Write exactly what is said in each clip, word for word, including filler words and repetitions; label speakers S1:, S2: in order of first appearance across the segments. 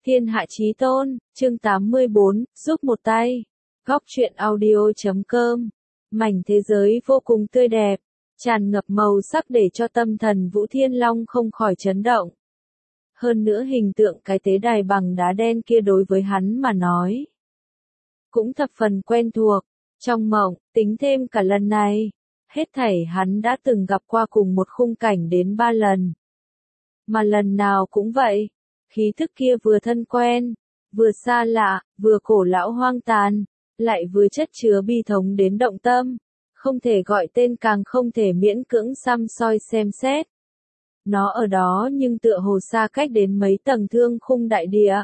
S1: Thiên hạ chí tôn, chương tám mươi bốn, giúp một tay. Góc truyện audio.com. Mảnh thế giới vô cùng tươi đẹp, tràn ngập màu sắc để cho tâm thần Vũ Thiên Long không khỏi chấn động. Hơn nữa hình tượng cái tế đài bằng đá đen kia đối với hắn mà nói cũng thập phần quen thuộc. Trong mộng, tính thêm cả lần này, hết thảy hắn đã từng gặp qua cùng một khung cảnh đến ba lần. Mà lần nào cũng vậy, khí thức kia vừa thân quen, vừa xa lạ, vừa cổ lão hoang tàn, lại vừa chất chứa bi thống đến động tâm, không thể gọi tên càng không thể miễn cưỡng xăm soi xem xét. Nó ở đó nhưng tựa hồ xa cách đến mấy tầng thương khung đại địa.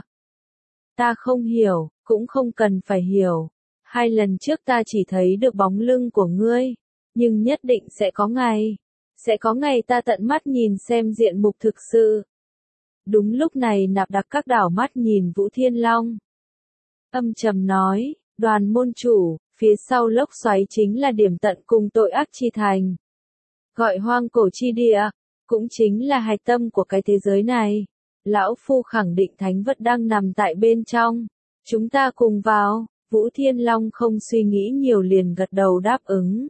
S1: Ta không hiểu, cũng không cần phải hiểu. Hai lần trước ta chỉ thấy được bóng lưng của ngươi, nhưng nhất định sẽ có ngày, sẽ có ngày ta tận mắt nhìn xem diện mục thực sự. Đúng lúc này Nạp Đặc Các đảo mắt nhìn Vũ Thiên Long. Âm trầm nói, Đoàn môn chủ, phía sau lốc xoáy chính là điểm tận cùng tội ác chi thành. Gọi hoang cổ chi địa, cũng chính là hạch tâm của cái thế giới này. Lão Phu khẳng định thánh vật đang nằm tại bên trong. Chúng ta cùng vào. Vũ Thiên Long không suy nghĩ nhiều liền gật đầu đáp ứng.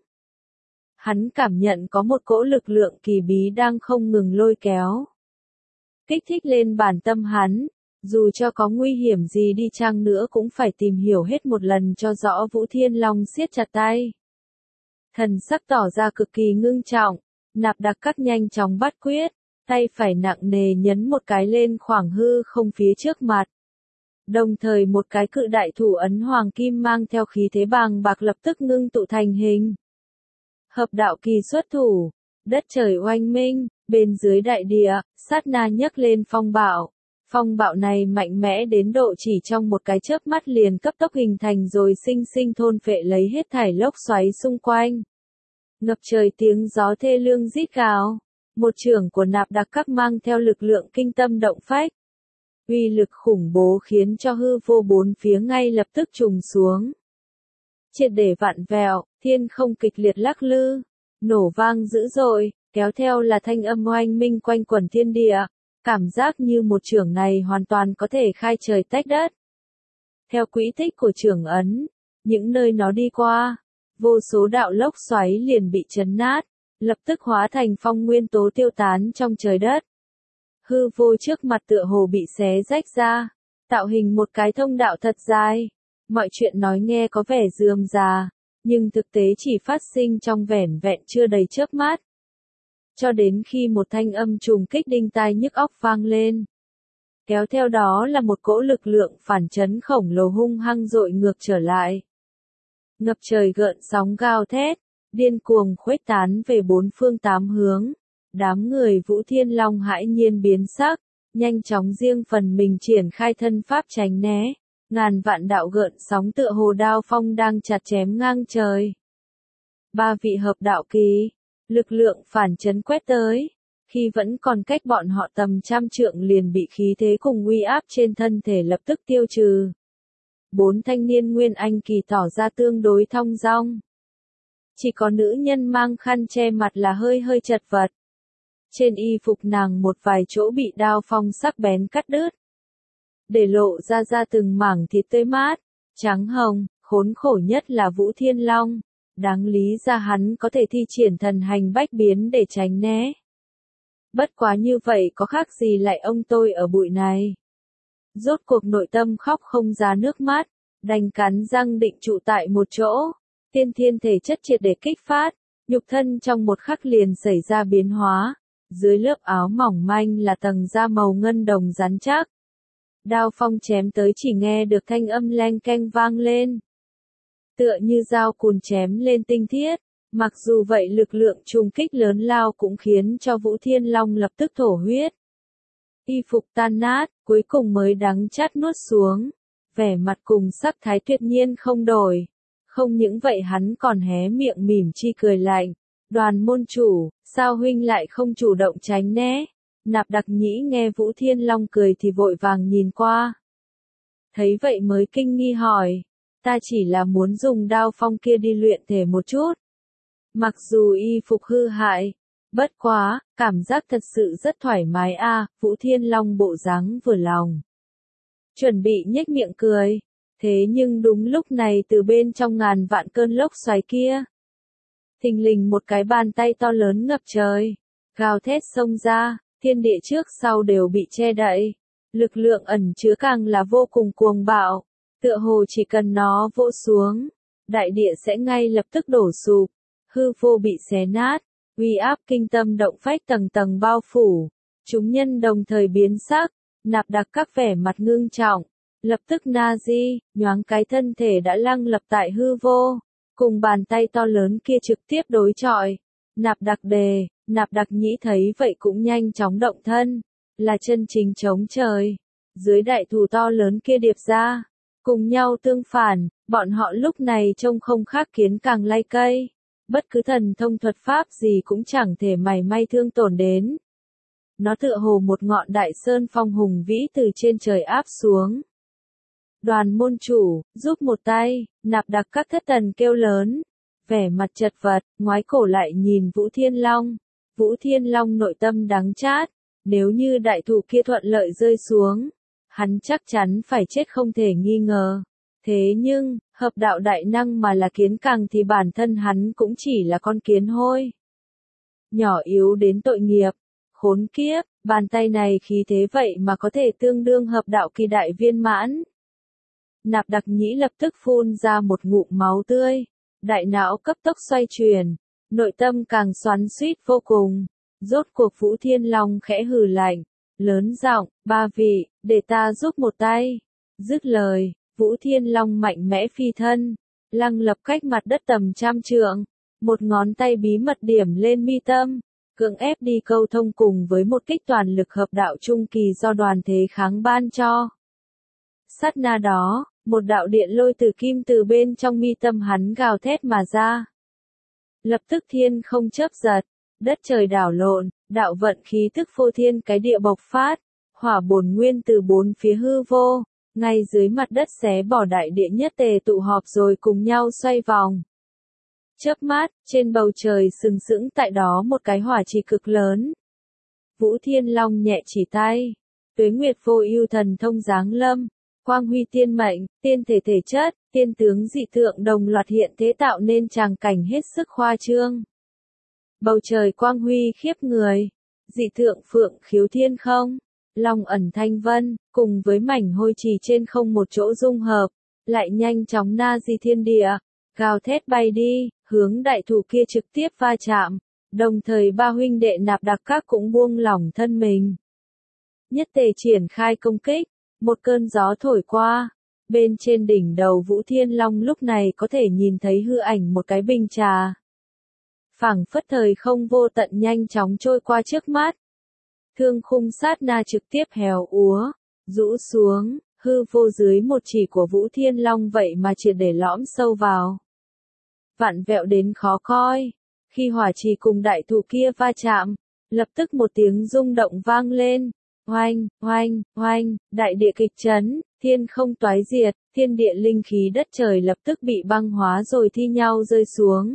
S1: Hắn cảm nhận có một cỗ lực lượng kỳ bí đang không ngừng lôi kéo. Kích thích lên bản tâm hắn, dù cho có nguy hiểm gì đi chăng nữa cũng phải tìm hiểu hết một lần cho rõ. Vũ Thiên Long siết chặt tay. Thần sắc tỏ ra cực kỳ ngưng trọng, Nạp Đặc Các nhanh chóng bắt quyết, tay phải nặng nề nhấn một cái lên khoảng hư không phía trước mặt. Đồng thời một cái cự đại thủ ấn hoàng kim mang theo khí thế bàng bạc lập tức ngưng tụ thành hình. Hợp đạo kỳ xuất thủ, đất trời oanh minh, bên dưới đại địa, sát na nhấc lên phong bạo. Phong bạo này mạnh mẽ đến độ chỉ trong một cái chớp mắt liền cấp tốc hình thành rồi sinh sinh thôn phệ lấy hết thảy lốc xoáy xung quanh. Ngập trời tiếng gió thê lương rít gào, một chưởng của Nạp Đặc Các mang theo lực lượng kinh tâm động phách. Uy lực khủng bố khiến cho hư vô bốn phía ngay lập tức trùng xuống. Triệt để vặn vẹo, thiên không kịch liệt lắc lư, nổ vang dữ dội, kéo theo là thanh âm oanh minh quanh quẩn thiên địa, cảm giác như một chưởng này hoàn toàn có thể khai trời tách đất. Theo quỹ tích của chưởng ấn, những nơi nó đi qua, vô số đạo lốc xoáy liền bị chấn nát, lập tức hóa thành phong nguyên tố tiêu tán trong trời đất. Hư vô trước mặt tựa hồ bị xé rách ra, tạo hình một cái thông đạo thật dài. Mọi chuyện nói nghe có vẻ rườm rà, nhưng thực tế chỉ phát sinh trong vẻn vẹn chưa đầy chớp mắt. Cho đến khi một thanh âm trùng kích đinh tai nhức óc vang lên. Kéo theo đó là một cỗ lực lượng phản chấn khổng lồ hung hăng dội ngược trở lại. Ngập trời gợn sóng gào thét, điên cuồng khuếch tán về bốn phương tám hướng. Đám người Vũ Thiên Long hãi nhiên biến sắc, nhanh chóng riêng phần mình triển khai thân pháp tránh né. Ngàn vạn đạo gợn sóng tựa hồ đao phong đang chặt chém ngang trời. Ba vị hợp đạo kỳ, lực lượng phản chấn quét tới, khi vẫn còn cách bọn họ tầm trăm trượng liền bị khí thế cùng uy áp trên thân thể lập tức tiêu trừ. Bốn thanh niên Nguyên Anh kỳ tỏ ra tương đối thong dong. Chỉ có nữ nhân mang khăn che mặt là hơi hơi chật vật. Trên y phục nàng một vài chỗ bị đao phong sắc bén cắt đứt, để lộ ra ra từng mảng thịt tươi mát, trắng hồng. Khốn khổ nhất là Vũ Thiên Long, đáng lý ra hắn có thể thi triển thần hành bách biến để tránh né. Bất quá như vậy có khác gì lại ông tôi ở bụi này. Rốt cuộc nội tâm khóc không ra nước mắt, đành cắn răng định trụ tại một chỗ. Tiên thiên thể chất triệt để kích phát, nhục thân trong một khắc liền xảy ra biến hóa. Dưới lớp áo mỏng manh là tầng da màu ngân đồng rắn chắc. Đao phong chém tới chỉ nghe được thanh âm leng keng vang lên. Tựa như dao cùn chém lên tinh thiết, mặc dù vậy lực lượng trùng kích lớn lao cũng khiến cho Vũ Thiên Long lập tức thổ huyết. Y phục tan nát, cuối cùng mới đắng chát nuốt xuống, vẻ mặt cùng sắc thái tuyệt nhiên không đổi. Không những vậy hắn còn hé miệng mỉm chi cười lạnh. Đoàn môn chủ, sao huynh lại không chủ động tránh né? Nạp Đặc Nhĩ nghe Vũ Thiên Long cười thì vội vàng nhìn qua. Thấy vậy mới kinh nghi hỏi, ta chỉ là muốn dùng đao phong kia đi luyện thể một chút. Mặc dù y phục hư hại, bất quá, cảm giác thật sự rất thoải mái a. À, Vũ Thiên Long bộ dáng vừa lòng. chuẩn bị nhếch miệng cười. Thế nhưng đúng lúc này từ bên trong ngàn vạn cơn lốc xoáy kia, thình lình một cái bàn tay to lớn ngập trời, gào thét xông ra, thiên địa trước sau đều bị che đậy. Lực lượng ẩn chứa càng là vô cùng cuồng bạo, tựa hồ chỉ cần nó vỗ xuống, đại địa sẽ ngay lập tức đổ sụp, hư vô bị xé nát, uy áp kinh tâm động phách tầng tầng bao phủ. Chúng nhân đồng thời biến sắc, Nạp Đặc các vẻ mặt ngưng trọng, lập tức na di, nhoáng cái thân thể đã lăng lập tại hư vô, cùng bàn tay to lớn kia trực tiếp đối chọi. Nạp Đặc đề, Nạp Đặc Nhĩ thấy vậy cũng nhanh chóng động thân, là chân chính chống trời. Dưới đại thủ to lớn kia điệp ra, cùng nhau tương phản, bọn họ lúc này trông không khác kiến càng lay cây. Bất cứ thần thông thuật pháp gì cũng chẳng thể mảy may thương tổn đến. Nó tựa hồ một ngọn đại sơn phong hùng vĩ từ trên trời áp xuống. Đoàn môn chủ, giúp một tay, Nạp Đặc các thất thần kêu lớn. Vẻ mặt chật vật, ngoái cổ lại nhìn Vũ Thiên Long. Vũ Thiên Long nội tâm đắng chát. Nếu như đại thủ kia thuận lợi rơi xuống, hắn chắc chắn phải chết không thể nghi ngờ. Thế nhưng, hợp đạo đại năng mà là kiến càng thì bản thân hắn cũng chỉ là con kiến hôi. Nhỏ yếu đến tội nghiệp, khốn kiếp, bàn tay này khí thế vậy mà có thể tương đương hợp đạo kỳ đại viên mãn. Nạp Đặc Nhĩ lập tức phun ra một ngụm máu tươi, đại não cấp tốc xoay chuyển, nội tâm càng xoắn xuýt vô cùng. Rốt cuộc Vũ Thiên Long khẽ hừ lạnh, lớn giọng, ba vị, để ta giúp một tay. Dứt lời, Vũ Thiên Long mạnh mẽ phi thân, lăng lập cách mặt đất tầm trăm trượng, một ngón tay bí mật điểm lên mi tâm, cưỡng ép đi câu thông cùng với một kích toàn lực hợp đạo trung kỳ do đoàn thế kháng ban cho. Sát na đó, một đạo điện lôi từ kim từ bên trong mi tâm hắn gào thét mà ra. Lập tức thiên không chớp giật, đất trời đảo lộn, đạo vận khí tức phô thiên cái địa bộc phát, hỏa bổn nguyên từ bốn phía hư vô, ngay dưới mặt đất xé bỏ đại địa nhất tề tụ họp rồi cùng nhau xoay vòng. Chớp mắt, trên bầu trời sừng sững tại đó một cái hỏa trì cực lớn. Vũ Thiên Long nhẹ chỉ tay, Tuế Nguyệt vô ưu thần thông giáng lâm, quang huy tiên mệnh, tiên thể thể chất, tiên tướng dị tượng đồng loạt hiện thế tạo nên tràng cảnh hết sức khoa trương. Bầu trời quang huy khiếp người, dị tượng phượng khiếu thiên không, long ẩn thanh vân, cùng với mảnh hôi trì trên không một chỗ dung hợp, lại nhanh chóng na di thiên địa, gào thét bay đi, hướng đại thủ kia trực tiếp va chạm, đồng thời ba huynh đệ Nạp Đặc các cũng buông lỏng thân mình. Nhất tề triển khai công kích, một cơn gió thổi qua, bên trên đỉnh đầu Vũ Thiên Long lúc này có thể nhìn thấy hư ảnh một cái bình trà. Phảng phất thời không vô tận nhanh chóng trôi qua trước mắt. Thương khung sát na trực tiếp héo úa, rũ xuống, hư vô dưới một chỉ của Vũ Thiên Long vậy mà triệt để lõm sâu vào. Vặn vẹo đến khó coi, khi hỏa trì cùng đại thụ kia va chạm, lập tức một tiếng rung động vang lên, oanh, oanh, oanh, đại địa kịch chấn, thiên không toái diệt, thiên địa linh khí đất trời lập tức bị băng hóa rồi thi nhau rơi xuống.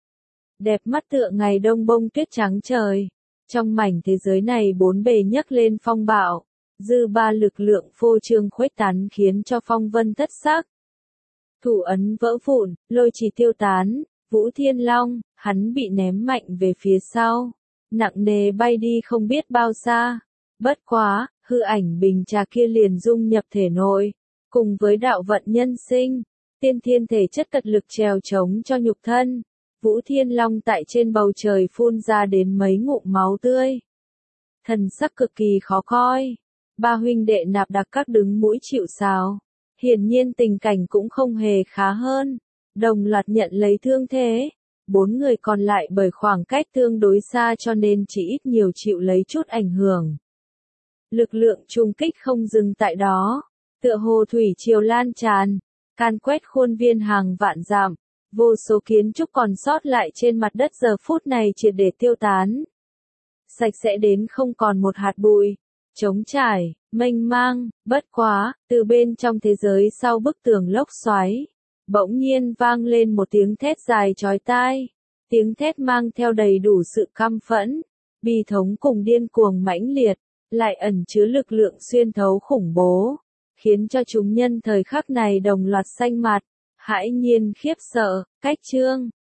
S1: Đẹp mắt tựa ngày đông bông tuyết trắng trời. Trong mảnh thế giới này bốn bề nhấc lên phong bạo, dư ba lực lượng phô trương khuếch tán khiến cho phong vân thất sắc. Thủ ấn vỡ vụn, lôi trì tiêu tán, Vũ Thiên Long, hắn bị ném mạnh về phía sau, nặng nề bay đi không biết bao xa. Bất quá, hư ảnh bình trà kia liền dung nhập thể nội, cùng với đạo vận nhân sinh, tiên thiên thể chất cật lực trèo chống cho nhục thân. Vũ Thiên Long tại trên bầu trời phun ra đến mấy ngụm máu tươi. Thần sắc cực kỳ khó coi. Ba huynh đệ Nạp Đặc các đứng mũi chịu sào. Hiển nhiên tình cảnh cũng không hề khá hơn. Đồng loạt nhận lấy thương thế. Bốn người còn lại bởi khoảng cách tương đối xa cho nên chỉ ít nhiều chịu lấy chút ảnh hưởng. Lực lượng trung kích không dừng tại đó. Tựa hồ thủy triều lan tràn, can quét khuôn viên hàng vạn dặm. Vô số kiến trúc còn sót lại trên mặt đất giờ phút này triệt để tiêu tán. Sạch sẽ đến không còn một hạt bụi. Trống trải, mênh mang, bất quá, từ bên trong thế giới sau bức tường lốc xoáy. Bỗng nhiên vang lên một tiếng thét dài chói tai. Tiếng thét mang theo đầy đủ sự căm phẫn, bi thống cùng điên cuồng mãnh liệt, lại ẩn chứa lực lượng xuyên thấu khủng bố. khiến cho chúng nhân thời khắc này đồng loạt xanh mặt, hãi nhiên khiếp sợ, cách chương